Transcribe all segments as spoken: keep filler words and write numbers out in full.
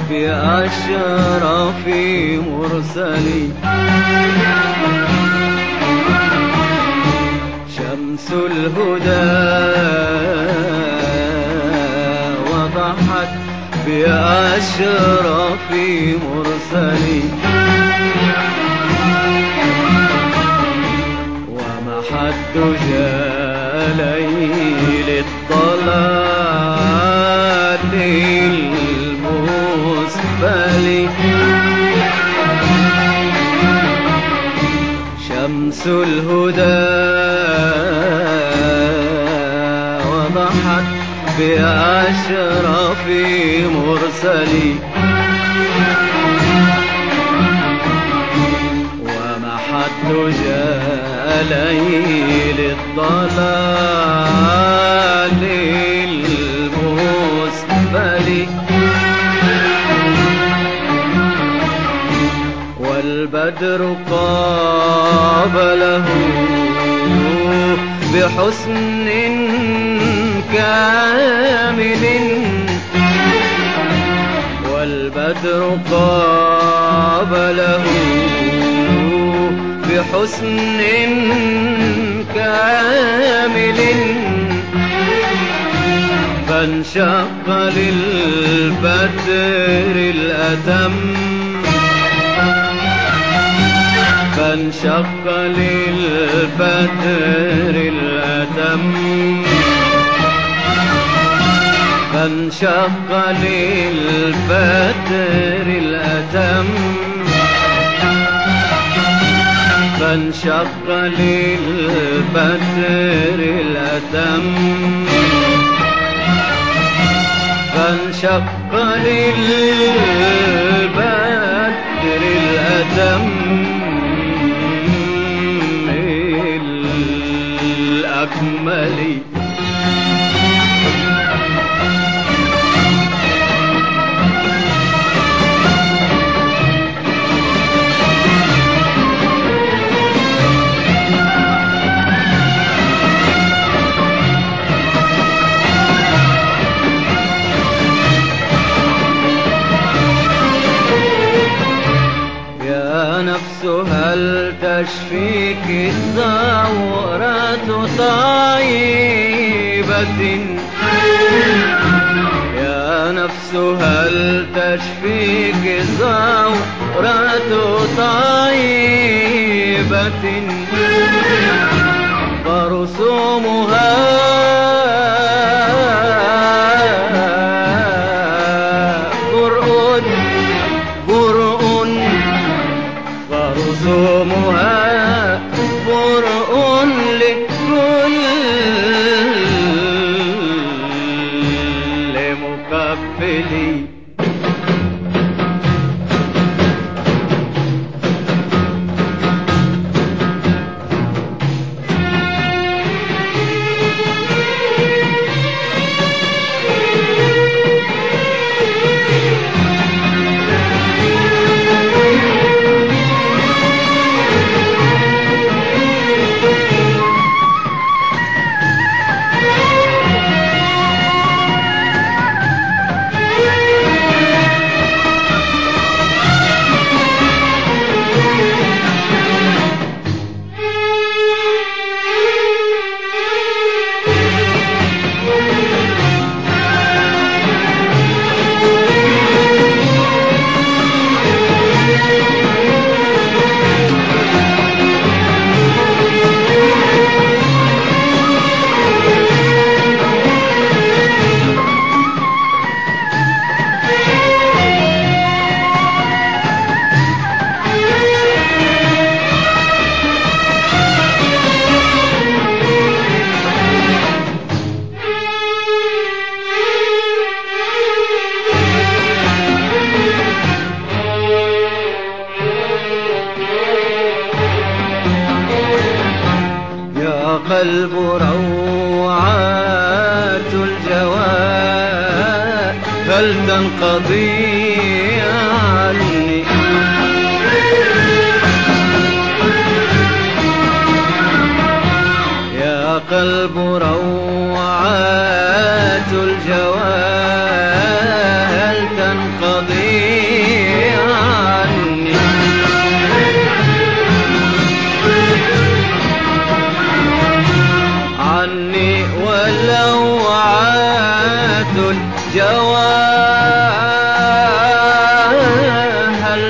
بأشرف مرسلين. شمس الهدى وضحت بأشرف مرسلين، ومحت دجى ليل الضلال المسبل. شمس الهدى وضحت بأشرف مرسلين، ومحت دجى ليل الضلال المسبل. والبدر قابله بحسن كامل، والبدر قابله بحسن كامل. فانشق للبدر الأتم، فانشق للبدر الأتم، فانشق للبدر الأتم، فانشق للبدر الأتم، فانشق للبدر الأتم الأكمل. نفس هل تشفيك الثورة طيبة، يا نفس هل تشفيك الثورة طيبة. فرسومها برء برء، فرسومها برء لكل مقبل. القلب روعات الجواد هل تنقضي عني؟ يا قلب روعات الجواد هل تنقضي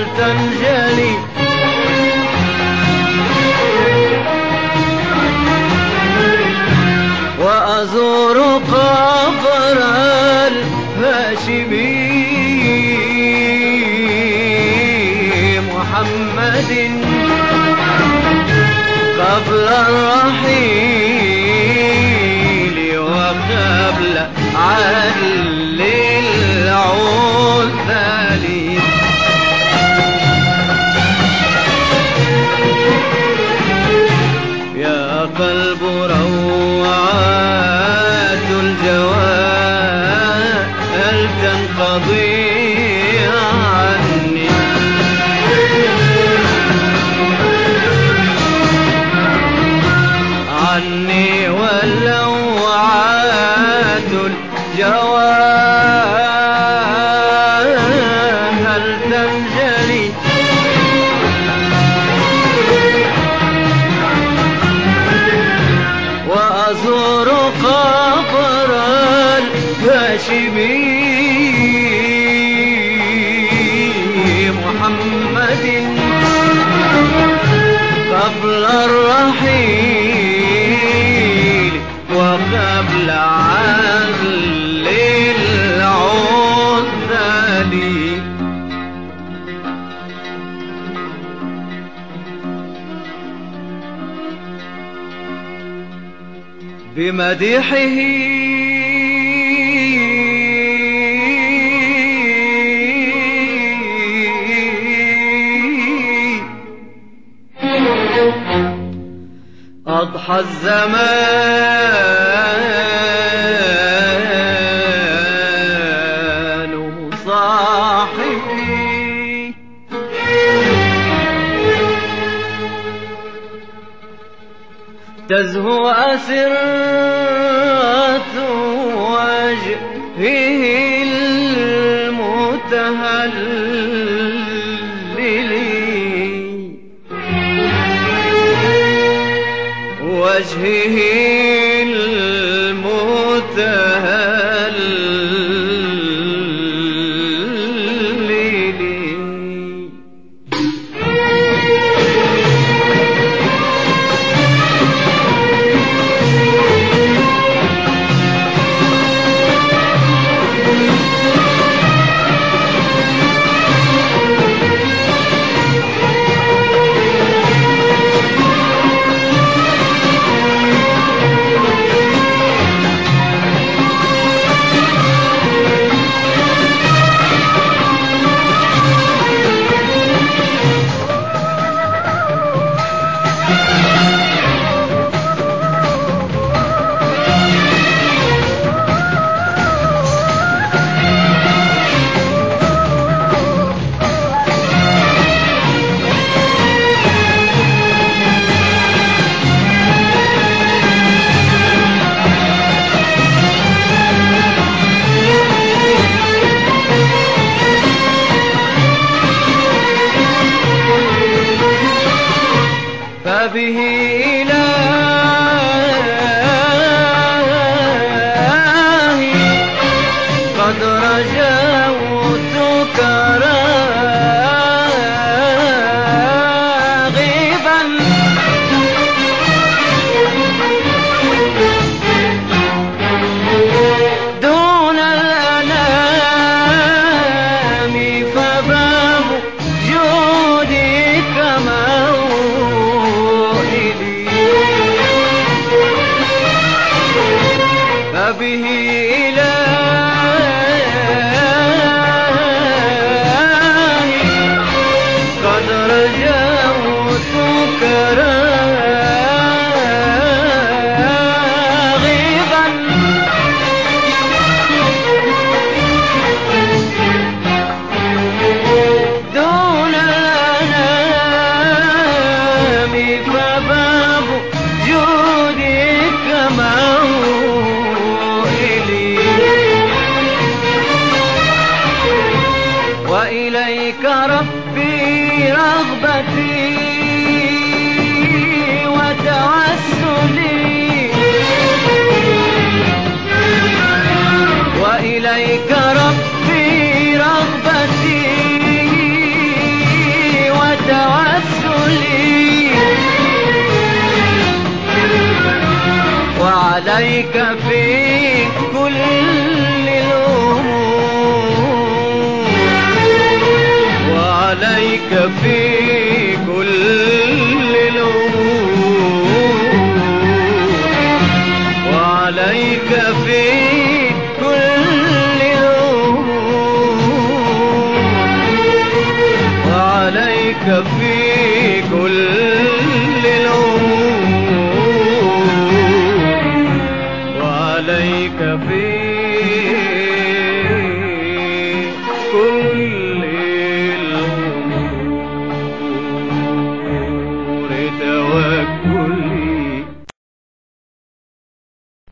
تنجلي وأزور قبر الهاشمي محمد قبل الرحيل وقبل عدل العذل يا قلب روعات الجواد هل تنقضي عني عني ولوعات الجواد هل تنجلي وأزور قبر الهاشمي محمد قبل الرحيل وقبل عدل العذل بمديحه أضحى الزمان مصاحبي تزهو أسرة وجهه المتهلل وجهه المتهلل فبه إلهي قد رجوتك راغبا دون الأنام فباب جودك موئلي فبه إلهي قد رجوتك راغبا دون الأنام فباب جودك موئلي وإليك ربي رغبتي وتوسلي وإليك ربي رغبتي وعليك في كل الأمور، وعليك في كل الأمور، وعليك في كل الأمور، وعليك في